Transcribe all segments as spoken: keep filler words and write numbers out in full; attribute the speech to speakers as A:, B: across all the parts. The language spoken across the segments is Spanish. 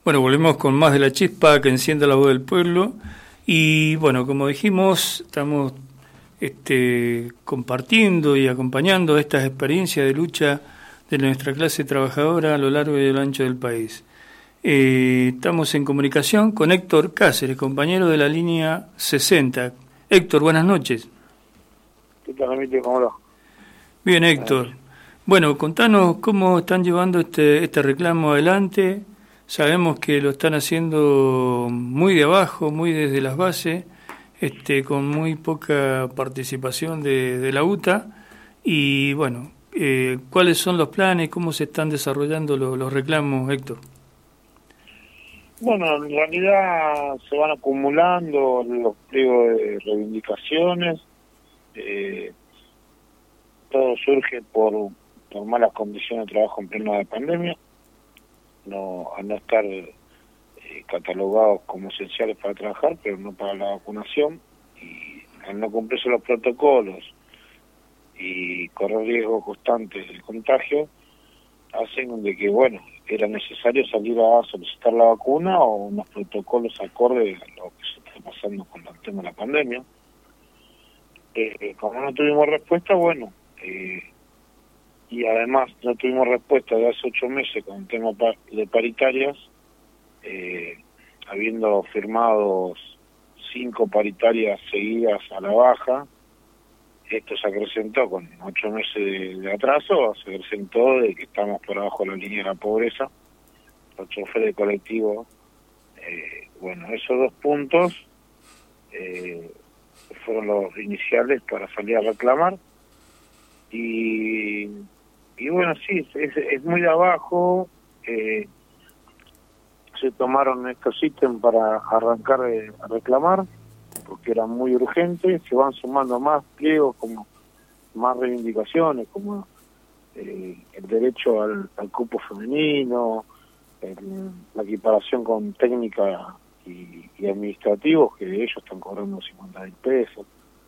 A: Bueno, volvemos con más de La Chispa que encienda la voz del pueblo. Y bueno, como dijimos, estamos este, compartiendo y acompañando estas experiencias de lucha de nuestra clase trabajadora a lo largo y a lo ancho del país. Eh, estamos en comunicación con Héctor Cáceres, compañero de la línea sesenta. Héctor, buenas noches.
B: ¿Qué tal, amigo? ¿Cómo va?
A: Bien, Héctor. Bueno, contanos cómo están llevando este, este reclamo adelante. Sabemos que lo están haciendo muy de abajo, muy desde las bases, este, con muy poca participación de, de la U T A. Y bueno, eh, ¿cuáles son los planes? ¿Cómo se están desarrollando los, los reclamos, Héctor?
B: Bueno, en realidad se van acumulando los pliegos de reivindicaciones. Eh, todo surge por, por malas condiciones de trabajo en plena pandemia. No, al no estar eh, catalogados como esenciales para trabajar, pero no para la vacunación, y al no cumplirse los protocolos y correr riesgo constante del contagio, hacen de que, bueno, era necesario salir a solicitar la vacuna o unos protocolos acorde a lo que se está pasando con el tema de la pandemia. Eh, como no tuvimos respuesta, bueno, eh, y además no tuvimos respuesta de hace ocho meses con el tema de paritarias, eh, habiendo firmado cinco paritarias seguidas a la baja. Esto se acrecentó con ocho meses de, de atraso, se acrecentó de que estamos por abajo de la línea de la pobreza, los choferes de colectivo. Eh, bueno, esos dos puntos eh, fueron los iniciales para salir a reclamar. Y... Y bueno, sí, es, es muy de abajo. Eh, se tomaron estos ítems para arrancar eh, a reclamar, porque eran muy urgentes. Se van sumando más pliegos, como más reivindicaciones, como eh, el derecho al, al cupo femenino, el, la equiparación con técnica y, y administrativos, que ellos están cobrando cincuenta mil pesos.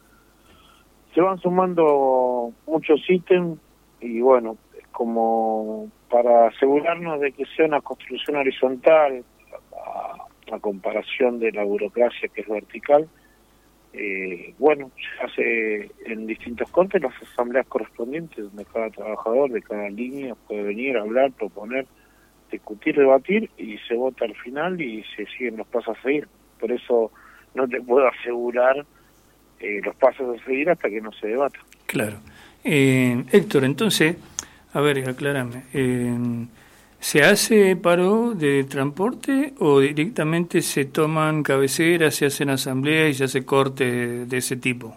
B: Se van sumando muchos ítems. Y bueno, como para asegurarnos de que sea una construcción horizontal, a, a comparación de la burocracia que es vertical, eh, bueno, se hace en distintos cortes las asambleas correspondientes, donde cada trabajador de cada línea puede venir a hablar, proponer, discutir, debatir, y se vota al final y se siguen los pasos a seguir. Por eso no te puedo asegurar eh, los pasos a seguir hasta que no se debata.
A: Claro. Eh, Héctor, entonces, a ver, aclárame, eh, ¿se hace paro de transporte o directamente se toman cabeceras, se hacen asambleas y se hace corte de, de ese tipo?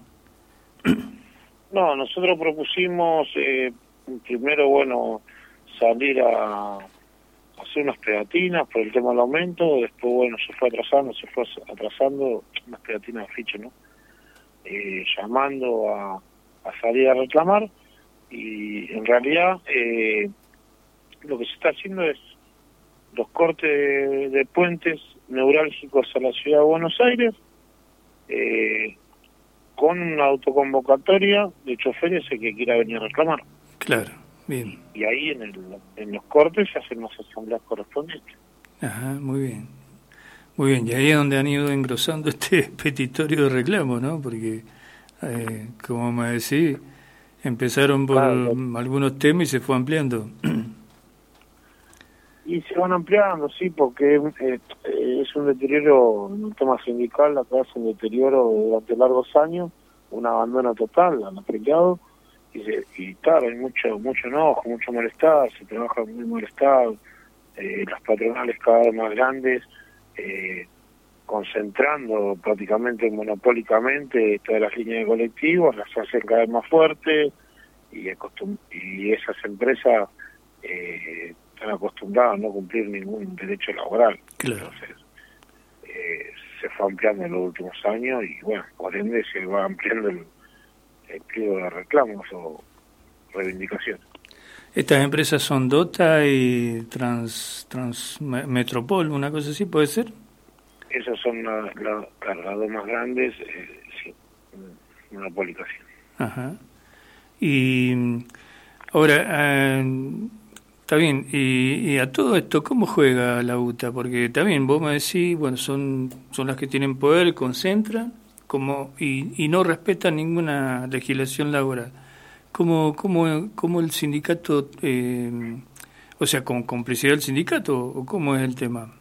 B: No, nosotros propusimos eh, primero, bueno, salir a hacer unas pegatinas por el tema del aumento, después, bueno, se fue atrasando, se fue atrasando, unas pegatinas de afiche, ¿no? Eh, llamando a a salir a reclamar, y en realidad eh, lo que se está haciendo es los cortes de, de puentes neurálgicos a la ciudad de Buenos Aires, eh, con una autoconvocatoria de choferes el que quiera venir a reclamar.
A: Claro, bien.
B: Y, y ahí en, el, en los cortes se hacen las asambleas correspondientes.
A: Ajá, muy bien. Muy bien, y ahí es donde han ido engrosando este petitorio de reclamo, ¿no? Porque Eh, como me decís, empezaron por claro, algunos temas y se fue ampliando.
B: Y se van ampliando, sí, porque eh, es un deterioro, en un tema sindical, acá es un deterioro durante largos años, un abandono total al afiliado, y, se, y claro, hay mucho mucho enojo, mucho malestar, se trabaja muy molestado, eh, las patronales cada vez más grandes, eh, concentrando prácticamente monopólicamente todas las líneas de colectivos, las hacen cada vez más fuertes, y, acostum y esas empresas eh, están acostumbradas a no cumplir ningún derecho laboral.
A: Claro.
B: Entonces, eh, se fue ampliando en los últimos años y, bueno, por ende se va ampliando el, el pliego de reclamos o reivindicaciones.
A: Estas empresas son Dota y Trans, Trans Metropol, una cosa así, ¿puede ser?
B: Esas son la, la, las dos más grandes, eh, sí, monopólicas. Sí.
A: Ajá. Y ahora, eh, Está bien, y, y a todo esto, ¿cómo juega la U T A? Porque también vos me decís, bueno, son son las que tienen poder, concentran, como y, y no respetan ninguna legislación laboral. ¿Cómo, cómo, cómo el sindicato, eh, o sea, con complicidad del sindicato, o cómo es el tema?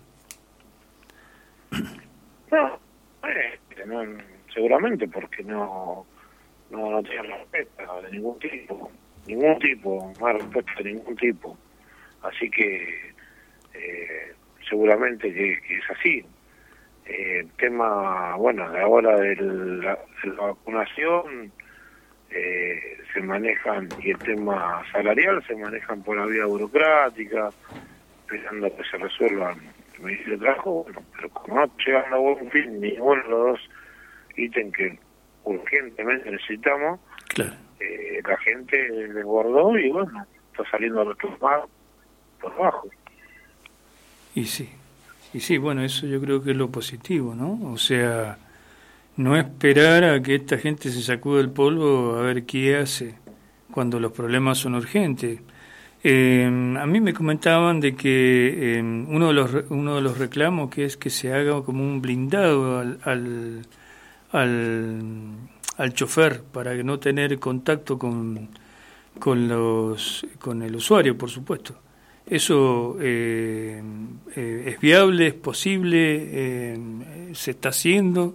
B: No, eh, no seguramente porque no, no, no tienen respeto de ningún tipo, ningún tipo, más respeto de ningún tipo. Así que eh, seguramente que, que es así. Eh, el tema, bueno, a la hora de la, de la vacunación eh, se manejan, y el tema salarial se manejan por la vía burocrática, esperando que se resuelvan el Ministerio de Trabajo, bueno, pero como no llegan a buen fin ninguno de los dos ítems que urgentemente necesitamos,
A: claro.
B: eh, la gente desbordó y bueno, está saliendo a reclamar por abajo.
A: Y sí, y sí, bueno, eso yo creo que es lo positivo, ¿no? O sea, no esperar a que esta gente se sacude el polvo a ver qué hace cuando los problemas son urgentes. Eh, a mí me comentaban de que eh, uno de los uno de los reclamos que es que se haga como un blindado al al, al, al chofer para que no tener contacto con con los con el usuario, por supuesto. ¿Eso eh, eh, es viable, es posible, eh, se está haciendo?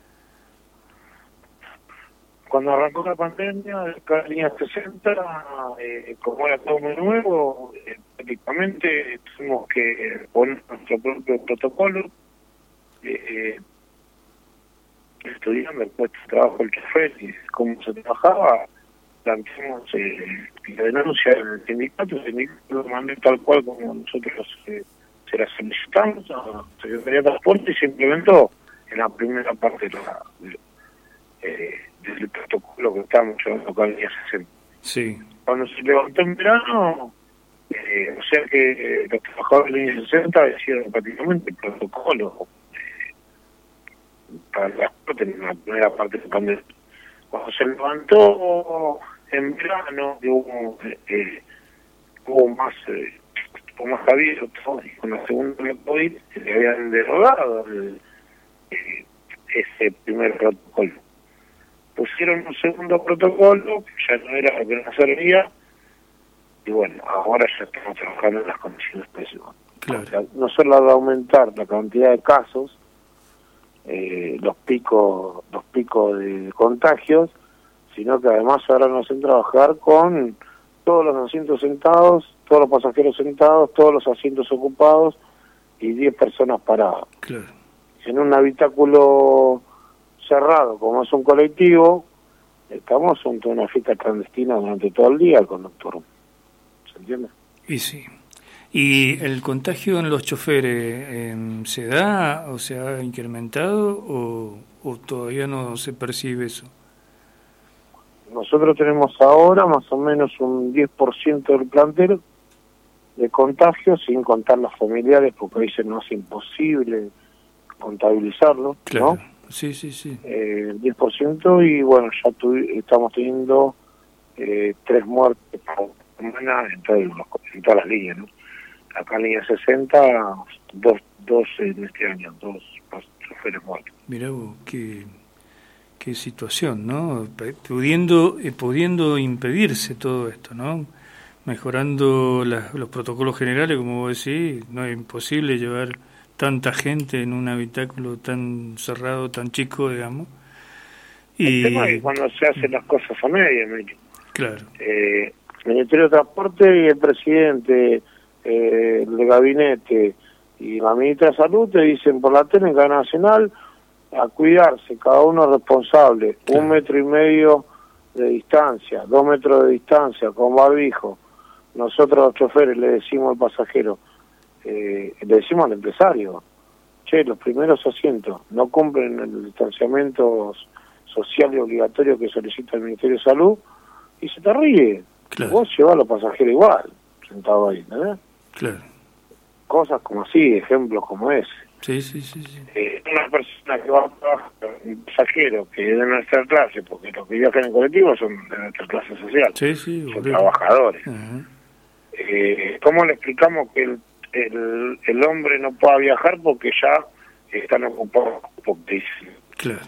B: Cuando arrancó la pandemia, la línea sesenta, eh, como era todo muy nuevo, eh, prácticamente tuvimos que poner nuestro propio protocolo, eh, estudiando el puesto de trabajo del chofer y cómo se trabajaba. Planteamos eh, la denuncia del sindicato, el sindicato lo mandó tal cual como nosotros eh, se la solicitamos a la Secretaría de Transporte y se implementó en la primera parte de la, de, eh, del protocolo que estábamos llevando con la línea sesenta.
A: Sí.
B: Cuando se levantó en verano, eh, o sea que eh, los trabajadores de la línea sesenta hicieron prácticamente el protocolo eh, para el transporte en la primera parte de la pandemia. Cuando se levantó en verano, hubo, eh, hubo más eh, hubo más abierto, y con la segunda de COVID se le habían derogado el, eh, ese primer protocolo. Pusieron un segundo protocolo, que ya no era lo que nos servía, y bueno, ahora ya estamos trabajando en las condiciones pésimas.
A: Claro.
B: O sea, no solo de aumentar la cantidad de casos, Eh, los picos los picos de contagios, sino que además ahora nos hacen trabajar con todos los asientos sentados, todos los pasajeros sentados, todos los asientos ocupados y diez personas paradas.
A: Claro.
B: En un habitáculo cerrado, como es un colectivo, estamos en una fiesta clandestina durante todo el día con nocturno. ¿Se entiende?
A: Y sí. ¿Y el contagio en los choferes eh, se da o se ha incrementado o, o todavía no se percibe eso?
B: Nosotros tenemos ahora más o menos un diez por ciento del plantel de contagio, sin contar los familiares, porque ahí se nos hace imposible contabilizarlo,
A: claro.
B: ¿no?
A: Sí, sí, sí.
B: Eh, el diez por ciento y bueno, ya tu, estamos teniendo eh, tres muertes por semana en, todo, en todas las líneas, ¿no? Acá en línea sesenta, dos, dos en este año, dos choferes muertos.
A: Mirá vos, qué, qué situación, ¿no? Pudiendo, eh, pudiendo impedirse todo esto, ¿no? Mejorando la, los protocolos generales, como vos decís, no es imposible llevar tanta gente en un habitáculo tan cerrado, tan chico, digamos. Y...
B: El tema es cuando se hacen las cosas a media, Emilio.
A: Claro.
B: Eh, el Ministerio de Transporte y el presidente, eh, el gabinete y la ministra de Salud te dicen por la tele en cadena nacional a cuidarse, cada uno es responsable, claro. Un metro y medio de distancia, dos metros de distancia, con barbijo. Nosotros los choferes le decimos al pasajero, eh, le decimos al empresario, che, los primeros asientos no cumplen el distanciamiento social y obligatorio que solicita el Ministerio de Salud, y se te ríe. Claro. Vos llevás a los pasajeros igual, sentado ahí, ¿no?
A: Claro.
B: Cosas como así, ejemplos como ese.
A: Sí, sí, sí. sí.
B: Eh, una persona que va a trabajar, un pasajero que es de nuestra clase, porque los que viajan en colectivo son de nuestra clase social,
A: sí, sí,
B: son trabajadores.
A: Uh-huh.
B: eh, ¿cómo le explicamos que el, el, el hombre no pueda viajar porque ya están ocupados? Porque dicen,
A: claro.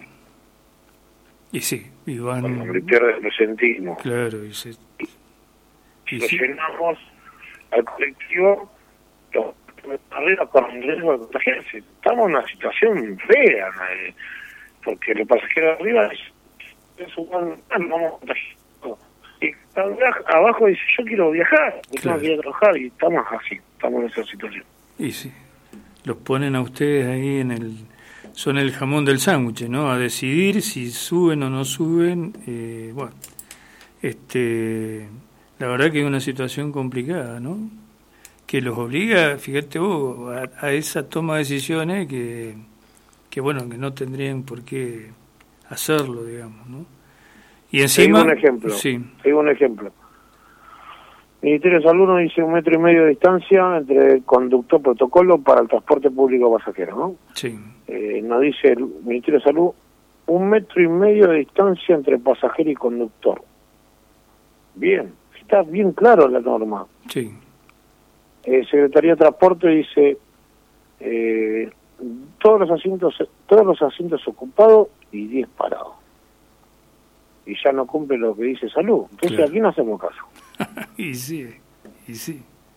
A: Y sí, y van...
B: el hombre pierde el presentismo.
A: Claro, y se...
B: Y
A: y
B: lo
A: sí.
B: llenamos al colectivo, los arriba con el riesgo de contagiarse. Estamos en una situación fea, eh, porque los pasajeros de arriba es un buen, vamos contagiados. Y abajo dice, yo quiero viajar, yo
A: Claro.
B: no quiero trabajar, y estamos así, estamos en esa situación.
A: Y sí, los ponen a ustedes ahí en el... Son el jamón del sándwich, ¿no? A decidir si suben o no suben. Eh, bueno, este, la verdad que es una situación complicada, ¿no? Que los obliga, fíjate vos, a, a esa toma de decisiones que, que, bueno, que no tendrían por qué hacerlo, digamos, ¿no? Y encima...
B: Te digo un ejemplo,
A: sí.
B: te digo un ejemplo. Ministerio de Salud nos dice un metro y medio de distancia entre el conductor protocolo para el transporte público pasajero, ¿no?
A: Sí.
B: Eh, nos dice el Ministerio de Salud un metro y medio de distancia entre pasajero y conductor. Bien, está bien claro la norma.
A: Sí.
B: Eh, Secretaría de Transporte dice eh, todos los asientos todos los asientos ocupados y diez parados. Y ya no cumple lo que dice Salud. Entonces
A: Claro.
B: aquí no hacemos caso.
A: Y sí, y sí.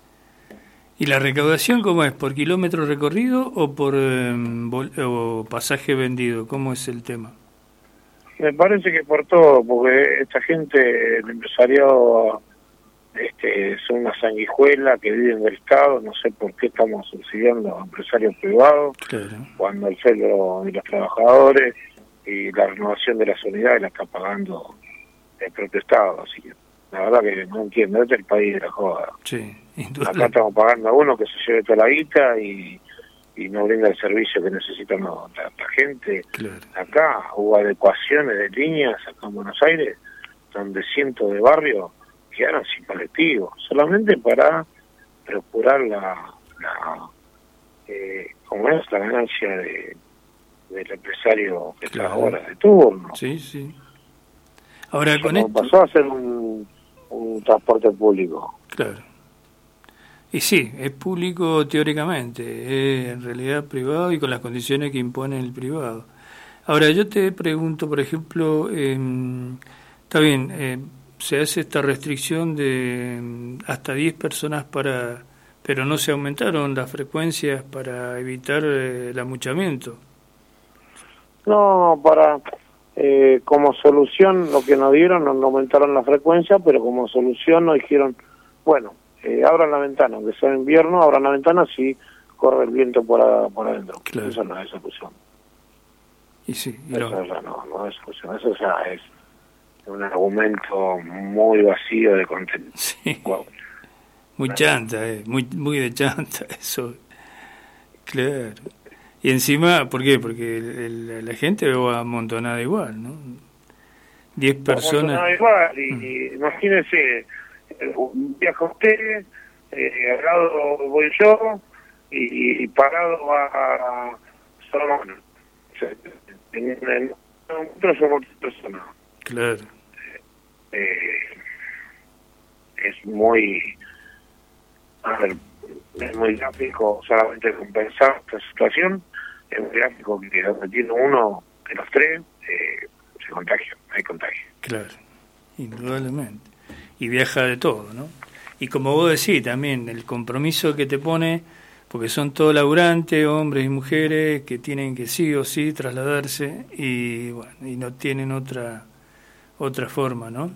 A: ¿Y la recaudación cómo es? ¿Por kilómetro recorrido o por eh, vol- o pasaje vendido? ¿Cómo es el tema?
B: Me parece que por todo, porque esta gente, el empresariado, este, son una sanguijuela que viven del Estado, no sé por qué estamos subsidiando a empresarios privados,
A: Claro.
B: cuando el sueldo de los trabajadores y la renovación de las unidades la está pagando el propio Estado, así que la verdad que no entiendo, este es el país de la joda.
A: Sí,
B: Acá estamos pagando a uno que se lleve toda la guita y, y no brinda el servicio que necesitan la, la gente.
A: Claro.
B: Acá hubo adecuaciones de líneas acá en Buenos Aires, donde cientos de barrios quedaron sin colectivo, solamente para procurar la, la eh, como es la ganancia de del empresario que
A: Claro.
B: está ahora de turno.
A: Sí, sí. Ahora
B: Eso
A: con
B: no
A: esto...
B: pasó a ser un, un transporte público.
A: Claro. Y sí, es público teóricamente, es en realidad privado y con las condiciones que impone el privado. Ahora, yo te pregunto, por ejemplo, eh, está bien, eh, se hace esta restricción de eh, hasta diez personas para... pero no se aumentaron las frecuencias para evitar eh, el amuchamiento.
B: No, para eh, como solución lo que nos dieron, nos aumentaron la frecuencia, pero como solución nos dijeron, bueno, eh, abran la ventana, aunque sea invierno, abran la ventana si corre el viento por, a, por adentro.
A: Claro.
B: Eso no es solución.
A: Y sí, y
B: Eso
A: lo-
B: ya no, no es solución. Eso ya es un argumento muy vacío de contenido.
A: sí.
B: Wow.
A: Muy chanta, eh, muy, muy de chanta eso. Claro. Y encima, ¿por qué? Porque el, el, la gente va amontonada igual, ¿no? Diez personas...
B: No, igual, y, y imagínese, viaja usted, eh, al lado voy yo, y, y parado a Solomon. En, en otro somos personas.
A: Claro.
B: Eh, es muy, a ver, es muy gráfico solamente compensar esta situación, es muy gráfico que donde tiene uno de los tres, eh, se contagia, hay contagio.
A: Claro, indudablemente. Y viaja de todo, ¿no? Y como vos decís también, el compromiso que te pone, porque son todos laburantes, hombres y mujeres, que tienen que sí o sí trasladarse y bueno, y no tienen otra otra forma, ¿no?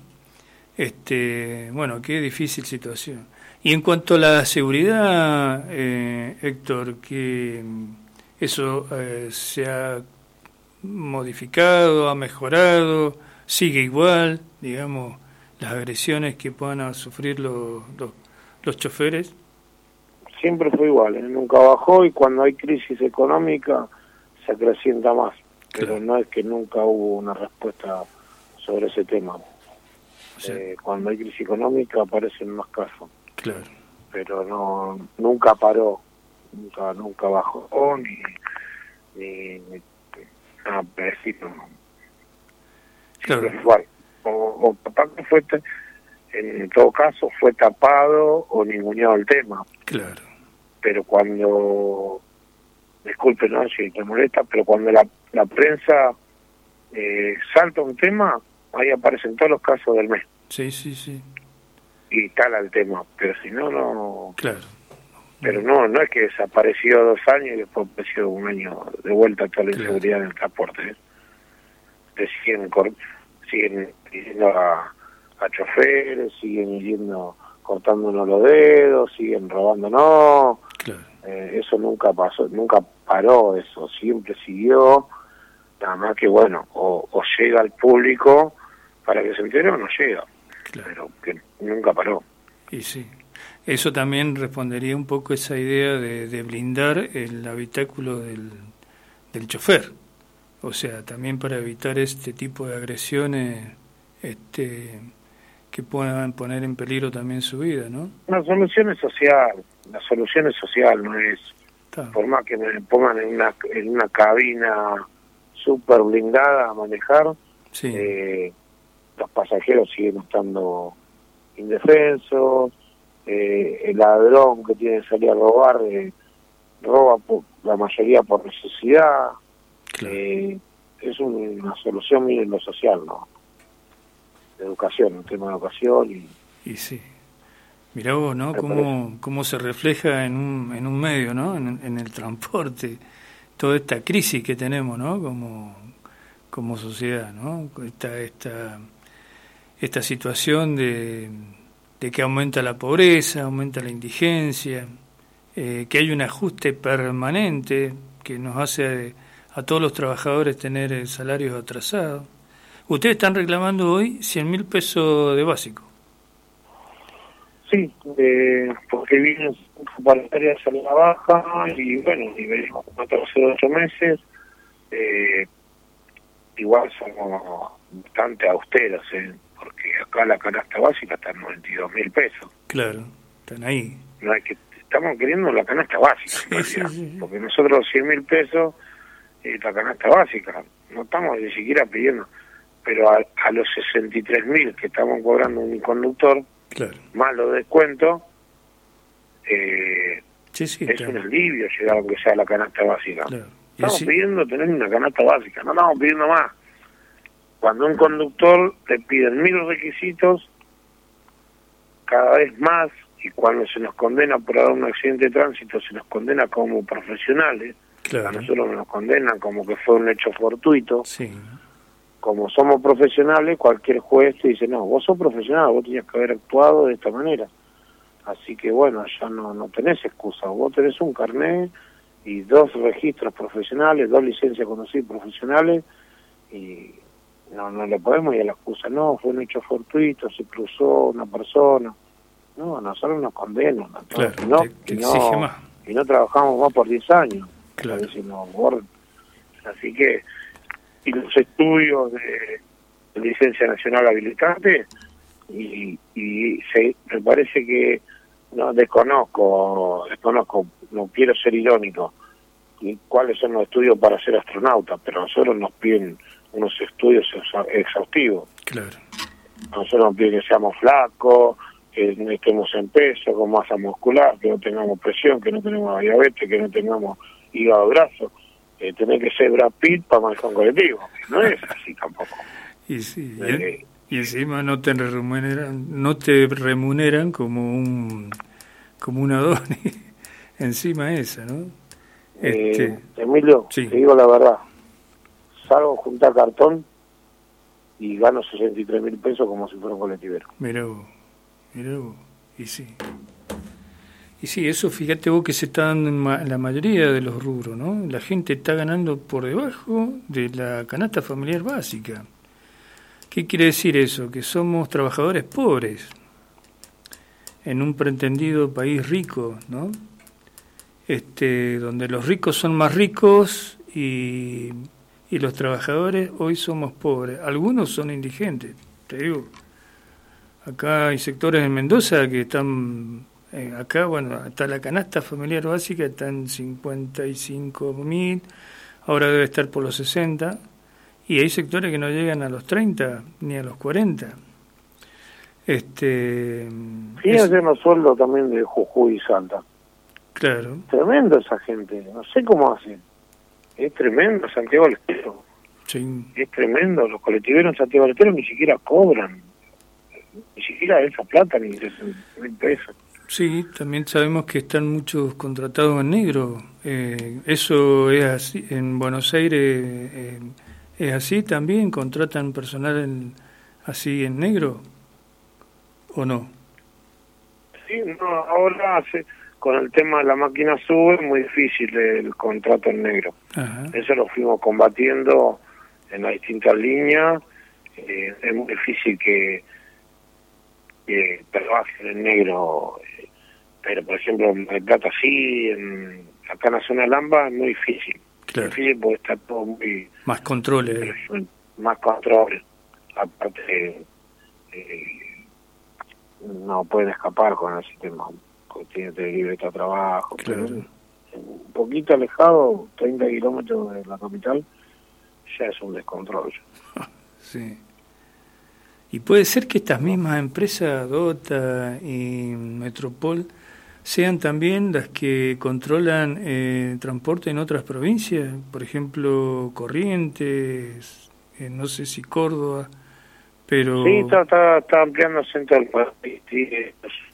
A: Este, bueno, qué difícil situación. Y en cuanto a la seguridad, eh, Héctor, que eso eh, se ha modificado, ha mejorado, sigue igual, digamos, las agresiones que puedan sufrir los, los, los choferes.
B: Siempre fue igual, ¿eh? Nunca bajó, y cuando hay crisis económica se acrecienta más, pero
A: Claro.
B: no es que nunca hubo una respuesta sobre ese tema.
A: O sea,
B: Eh, cuando hay crisis económica aparecen más casos,
A: claro.
B: pero no nunca paró, nunca nunca bajó, ni ni, ni nada parecido.
A: Claro.
B: Siempre fue igual. O, o capaz que fue te- en todo caso fue tapado o ninguneado el tema.
A: Claro.
B: Pero cuando, disculpe, no si te molesta, pero cuando la, la prensa eh, salta un tema, ahí aparecen todos los casos del mes.
A: Sí, sí, sí.
B: Y tal el tema, pero si no, no...
A: Claro.
B: Pero no, no es que desapareció dos años y después apareció un año de vuelta toda la
A: Claro.
B: inseguridad en el transporte. ¿eh? Te siguen, cor siguen yendo a, a choferes, siguen yendo cortándonos los dedos, siguen robándonos.
A: Claro.
B: Eh, eso nunca pasó, nunca paró eso, siempre siguió. Nada más que bueno, o, o llega al público para que se entere o no llega.
A: Claro.
B: Pero que nunca paró.
A: Y sí. Eso también respondería un poco a esa idea de, de blindar el habitáculo del, del chofer. O sea, también para evitar este tipo de agresiones este, que puedan poner en peligro también su vida, ¿no?
B: La solución es social, la solución es social, no es...
A: Está.
B: Por más que me pongan en una, en una cabina súper blindada a manejar,
A: Sí.
B: eh, los pasajeros siguen estando indefensos, eh, el ladrón que tiene que salir a robar eh, roba por, la mayoría por necesidad.
A: Claro.
B: eh, es un, una solución, miren, lo social, ¿no? De educación, un tema de educación y...
A: Y sí. Mirá vos, ¿no? Cómo, cómo se refleja en un, en un medio, ¿no? En, en el transporte, toda esta crisis que tenemos, ¿no? Como, como sociedad, ¿no? Esta, esta, esta situación de, de que aumenta la pobreza, aumenta la indigencia, eh, que hay un ajuste permanente que nos hace a todos los trabajadores tener salarios atrasados. Ustedes están reclamando hoy cien mil pesos de básico.
B: Sí, eh, porque viene para a la baja y bueno, y venimos cuatro o ocho meses. Eh, igual somos bastante austeros, ¿eh? Porque acá la canasta básica está en noventa y dos mil pesos.
A: Claro, están ahí.
B: No hay que, estamos queriendo la canasta básica,
A: sí, sí, sí.
B: porque nosotros cien mil pesos es la canasta básica, no estamos ni siquiera pidiendo, pero a, a los sesenta y tres mil que estamos cobrando un conductor,
A: claro,
B: más los descuentos, eh,
A: sí, sí,
B: es
A: claro.
B: un alivio llegar aunque sea la canasta básica.
A: Claro.
B: Estamos
A: sí.
B: pidiendo tener una canasta básica, no estamos pidiendo más. Cuando un conductor te piden mil requisitos, cada vez más, y cuando se nos condena por haber un accidente de tránsito, se nos condena como profesionales,
A: Claro.
B: a nosotros nos condenan como que fue un hecho fortuito.
A: Sí.
B: Como somos profesionales, cualquier juez te dice, no, vos sos profesional, vos tenías que haber actuado de esta manera. Así que bueno, ya no, no tenés excusa, vos tenés un carnet y dos registros profesionales, dos licencias conocidas profesionales, y no no le podemos ir a la excusa, no, fue un hecho fortuito, se cruzó una persona. No, a nosotros nos condenan, ¿no?
A: Claro,
B: y, no,
A: te, te
B: y,
A: exige
B: no,
A: más.
B: y no trabajamos más por diez años.
A: Claro.
B: Así, no, por, así que, y los estudios de, de licencia nacional habilitante, y, y se, me parece que, no desconozco, desconozco, no quiero ser irónico, y cuáles son los estudios para ser astronauta, pero a nosotros nos piden unos estudios exhaustivos.
A: Claro.
B: A nosotros nos piden que seamos flacos, que no estemos en peso, con masa muscular, que no tengamos presión, que no tenemos diabetes, que no tengamos hígado graso. Eh, tener que ser Brad Pitt para manejar un colectivo. No es así tampoco.
A: Y sí,
B: Eh,
A: y, y encima no te remuneran, no te remuneran como un como un adonis. Encima esa, ¿no? Este,
B: eh, Emilio,
A: sí.
B: te digo la verdad, salgo a juntar cartón y gano sesenta y tres mil pesos como si fuera un colectivero.
A: Mirá vos, mirá vos, y sí. Y sí, eso fíjate vos que se está dando en ma la mayoría de los rubros, ¿no? La gente está ganando por debajo de la canasta familiar básica. ¿Qué quiere decir eso? Que somos trabajadores pobres en un pretendido país rico, ¿no? Este, donde los ricos son más ricos y, y los trabajadores hoy somos pobres. Algunos son indigentes, te digo. Acá hay sectores en Mendoza que están... Eh, acá, bueno, hasta la canasta familiar básica está en cincuenta y cinco mil, ahora debe estar por los sesenta, y hay sectores que no llegan a los treinta ni a los cuarenta. Este,
B: Fíjense en los sueldos también de Jujuy y Salta.
A: Claro.
B: Tremendo esa gente, no sé cómo hacen. Es tremendo Santiago del Estero.
A: Sí.
B: Es tremendo, los colectiveros en Santiago del Estero ni siquiera cobran, ni siquiera esa plata, ni sesenta mil pesos.
A: Sí, también sabemos que están muchos contratados en negro. Eh, eso es así, en Buenos Aires eh, es así también, contratan personal en, así en negro, ¿o no?
B: Sí, no, ahora hace, con el tema de la máquina sube es muy difícil el contrato en negro.
A: Ajá.
B: Eso lo fuimos combatiendo en las distintas líneas. Eh, es muy difícil que, que trabajen en negro, eh, pero por ejemplo en Mar del Plata sí, en, acá en la zona de Lamba es muy difícil.
A: Claro.
B: Es difícil porque está todo muy...
A: Más controles.
B: Más control. Aparte, eh, no pueden escapar con el sistema. Tiene que libreta de trabajo.
A: Claro.
B: Pero un poquito alejado, treinta kilómetros de la capital, ya es un descontrol.
A: Sí. Y puede ser que estas mismas empresas, DOTA y Metropol, sean también las que controlan eh, transporte en otras provincias, por ejemplo, Corrientes, eh, no sé si Córdoba, pero...
B: Sí, está, está, está ampliándose en todo el país. Sí, es,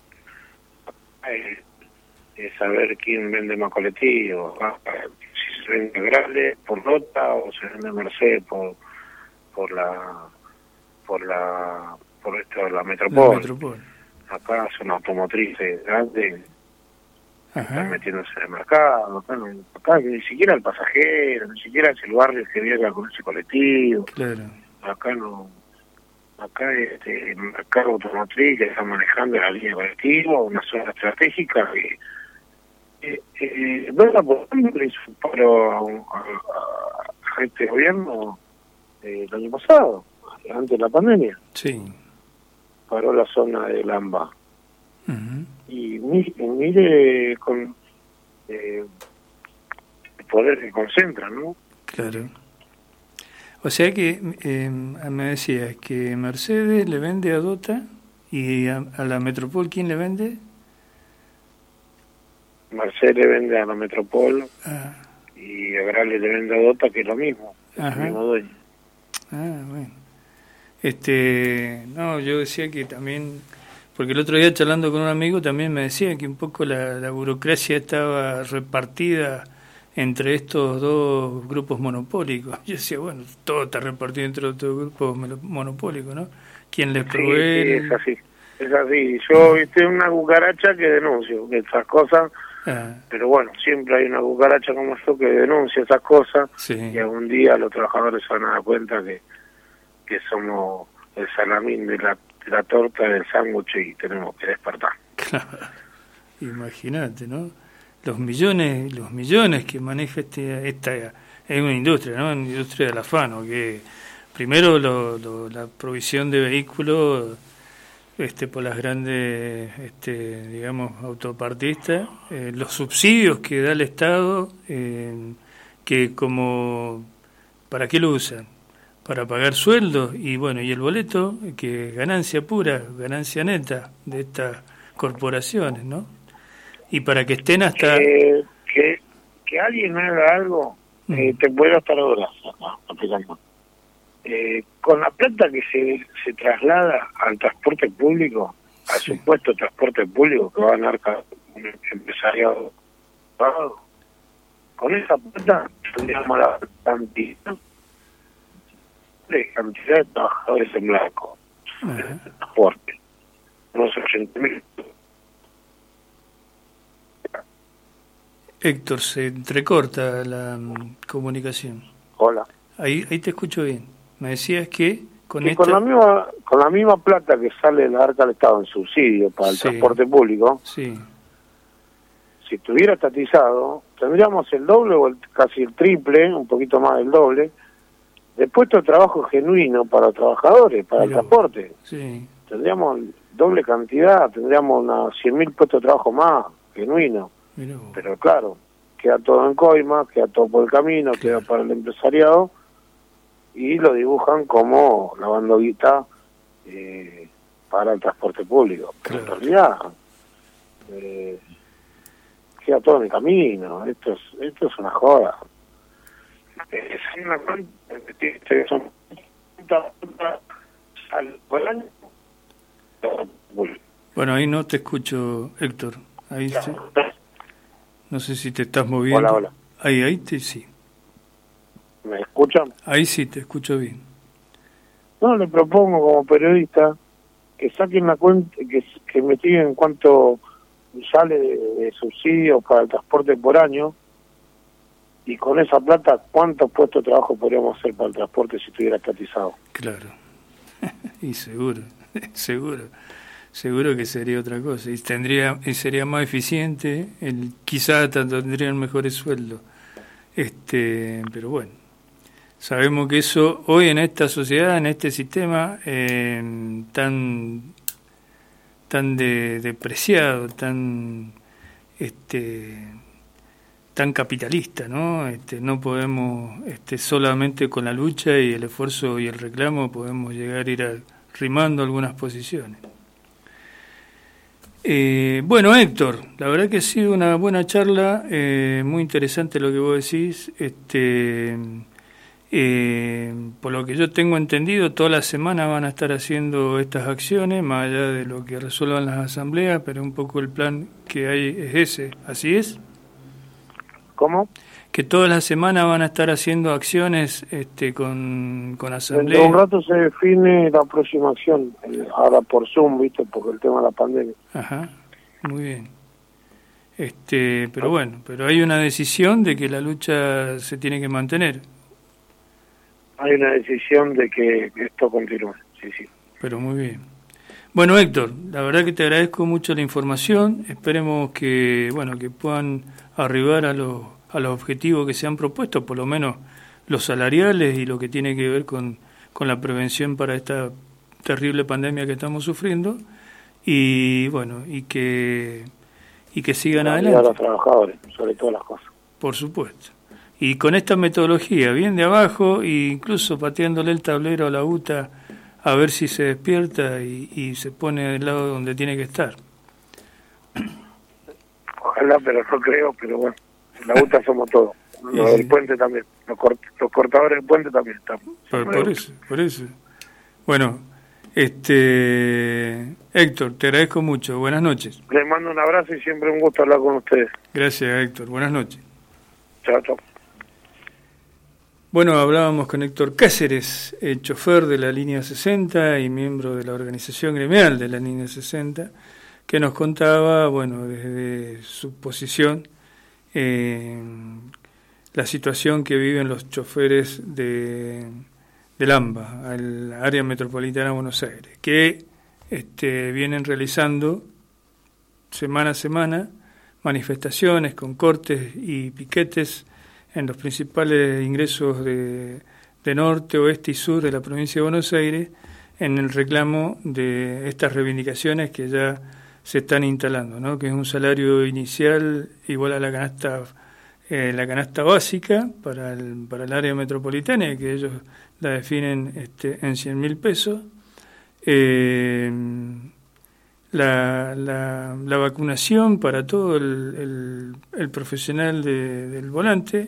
B: es saber quién vende más colectivos, ¿no? Si se vende Grande por DOTA o se vende Mercedes por por la por la por esto la Metropol.
A: La Metropol.
B: Acá son automotrices grandes,
A: Ajá.
B: Están metiéndose en el mercado, acá, no, acá ni siquiera el pasajero, ni siquiera es el barrio que viaja con ese colectivo.
A: Claro.
B: Acá no, acá este el mercado automotriz que está manejando la línea colectiva, una zona estratégica que eh, eh, Dota, por ejemplo, le hizo un paro a, a, a este gobierno eh, el año pasado, antes de la pandemia.
A: Sí.
B: Paró la zona de Lamba.
A: Uh-huh.
B: Y mire, mire con eh, el poder que concentra, ¿no?
A: Claro. O sea que eh, me decías que Mercedes le vende a DOTA y a, a la Metropol, ¿quién le vende?
B: Mercedes le vende a la Metropol
A: Ah.
B: y Agrale le vende a DOTA, que es lo mismo, es el mismo dueño.
A: Ah, bueno. Este, no, yo decía que también, porque el otro día charlando con un amigo también me decía que un poco la, la burocracia estaba repartida entre estos dos grupos monopólicos. Yo decía, bueno, todo está repartido entre estos grupos monopólicos, ¿no? ¿Quién les provee?
B: Sí, sí, es así, es así. Yo, viste, una cucaracha que denuncio esas cosas, ah. Pero bueno, siempre hay una cucaracha como yo que denuncia esas cosas, sí. Y algún día los trabajadores se van a dar cuenta que, que somos el salamín de la, de la torta del sándwich y tenemos que despertar.
A: Claro. Imagínate, ¿no? Los millones, los millones que maneja este, esta, es una industria, ¿no? Una industria del afano, que primero lo, lo, la provisión de vehículos este, por las grandes, este, digamos, autopartistas, eh, los subsidios que da el Estado, eh, que como, ¿para qué lo usan? Para pagar sueldos, y bueno, y el boleto, que es ganancia pura, ganancia neta de estas corporaciones, ¿no? Y para que estén hasta...
B: Eh, que, que alguien haga algo, eh, mm. te puedo estar horas ¿no? aplicando. Eh, con la plata que se, se traslada al transporte público, al sí. supuesto transporte público que va a ganar un empresariado pagado, con esa plata tendríamos la cantidad de cantidad de trabajadores en blanco en el transporte, unos ochenta mil.
A: Héctor, se entrecorta la um, comunicación.
B: Hola.
A: Ahí ahí te escucho bien. Me decías que con
B: y
A: esta...
B: con la misma con la misma plata que sale de la arca del Estado en subsidio para el sí. transporte público,
A: sí.
B: si estuviera estatizado, tendríamos el doble o el, casi el triple, un poquito más del doble, de puestos de trabajo genuino para los trabajadores, para Mirá, el transporte.
A: Sí.
B: Tendríamos doble cantidad, tendríamos unos cien mil puestos de trabajo más, genuinos.
A: Mirá.
B: Pero claro, queda todo en coima, queda todo por el camino, claro. Queda para el empresariado, y lo dibujan como lavando guita eh, para el transporte público. Pero
A: claro.
B: en realidad eh, queda todo en el camino. Esto es, esto es una joda. Eh, una cuenta, son al por año.
A: Bueno, ahí no te escucho, Héctor. Ahí sí. No sé si te estás moviendo.
B: Hola, hola.
A: Ahí, ahí te, sí.
B: ¿Me escuchan?
A: Ahí sí, te escucho bien.
B: No, le propongo como periodista que saquen la cuenta, que, que investiguen cuánto sale de, de subsidios para el transporte por año, y con esa plata, cuántos puestos de trabajo podríamos hacer para el transporte si estuviera estatizado.
A: Claro. Y seguro, seguro. Seguro que sería otra cosa. Y tendría y sería más eficiente, el, quizás tendrían mejores sueldos. Este, pero bueno. Sabemos que eso hoy en esta sociedad, en este sistema eh, tan tan de, depreciado, tan este tan capitalista, ¿no? Este, no podemos este, solamente con la lucha y el esfuerzo y el reclamo podemos llegar a ir arrimando algunas posiciones. Eh, bueno, Héctor, la verdad que ha sido una buena charla, eh, muy interesante lo que vos decís. Este Eh, por lo que yo tengo entendido, toda la semana van a estar haciendo estas acciones, más allá de lo que resuelvan las asambleas, pero un poco el plan que hay es ese, ¿así es?
B: ¿Cómo?
A: Que toda la semana van a estar haciendo acciones este, con, con asambleas.
B: Dentro de un rato se define la próxima acción, eh, ahora por Zoom, ¿viste? Porque el tema de la pandemia.
A: Ajá, muy bien. Este, pero bueno, pero hay una decisión de que la lucha se tiene que mantener.
B: Hay una decisión de que esto continúe, sí, sí.
A: Pero muy bien. Bueno, Héctor, la verdad que te agradezco mucho la información. Esperemos que, bueno, que puedan arribar a los, a los objetivos que se han propuesto, por lo menos los salariales y lo que tiene que ver con, con la prevención para esta terrible pandemia que estamos sufriendo. Y bueno, y que, y que sigan adelante.
B: A los trabajadores, sobre todas las cosas.
A: Por supuesto. Y con esta metodología, bien de abajo, e incluso pateándole el tablero a la U T A a ver si se despierta y, y se pone del lado donde tiene que estar.
B: Ojalá, pero no creo, pero bueno, la U T A somos todos. Los
A: sí.
B: del puente también, los, cort los cortadores del puente también estamos.
A: Por, por eso, por eso. Bueno, este Héctor, te agradezco mucho. Buenas noches.
B: Les mando un abrazo y siempre un gusto hablar con ustedes.
A: Gracias, Héctor. Buenas noches.
B: Chao, chao.
A: Bueno, hablábamos con Héctor Cáceres, el chofer de la línea sesenta y miembro de la organización gremial de la línea sesenta, que nos contaba, bueno, desde su posición, eh, la situación que viven los choferes de, del AMBA, al área metropolitana de Buenos Aires, que este, vienen realizando semana a semana manifestaciones con cortes y piquetes en los principales ingresos de, de norte, oeste y sur de la provincia de Buenos Aires, en el reclamo de estas reivindicaciones que ya se están instalando, ¿no? Que es un salario inicial igual a la canasta eh, la canasta básica para el, para el área metropolitana, que ellos la definen este, en cien mil pesos, eh, la, la, la vacunación para todo el, el, el profesional de, del volante,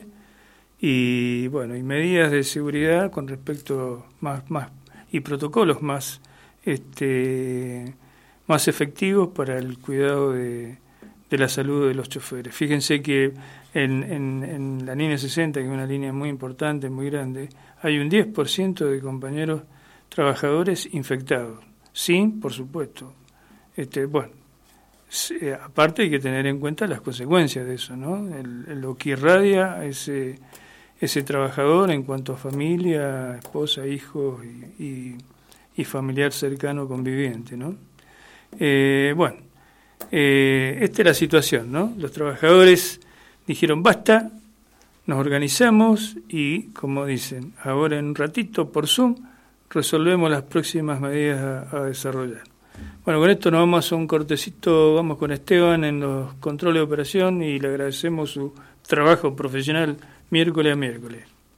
A: y bueno, y medidas de seguridad con respecto más más y protocolos más este más efectivos para el cuidado de, de la salud de los choferes. Fíjense que en, en, en la línea sesenta, que es una línea muy importante, muy grande, hay un diez por ciento de compañeros trabajadores infectados, sin, por supuesto, este bueno, aparte hay que tener en cuenta las consecuencias de eso, ¿no? El, lo que irradia ese ese trabajador en cuanto a familia, esposa, hijos y, y, y familiar cercano conviviente, ¿no? Eh, bueno, eh, esta es la situación, ¿no? Los trabajadores dijeron basta, nos organizamos y, como dicen, ahora en un ratito por Zoom resolvemos las próximas medidas a, a desarrollar. Bueno, con esto nos vamos a un cortecito, vamos con Esteban en los controles de operación y le agradecemos su trabajo profesional miércoles a miércoles.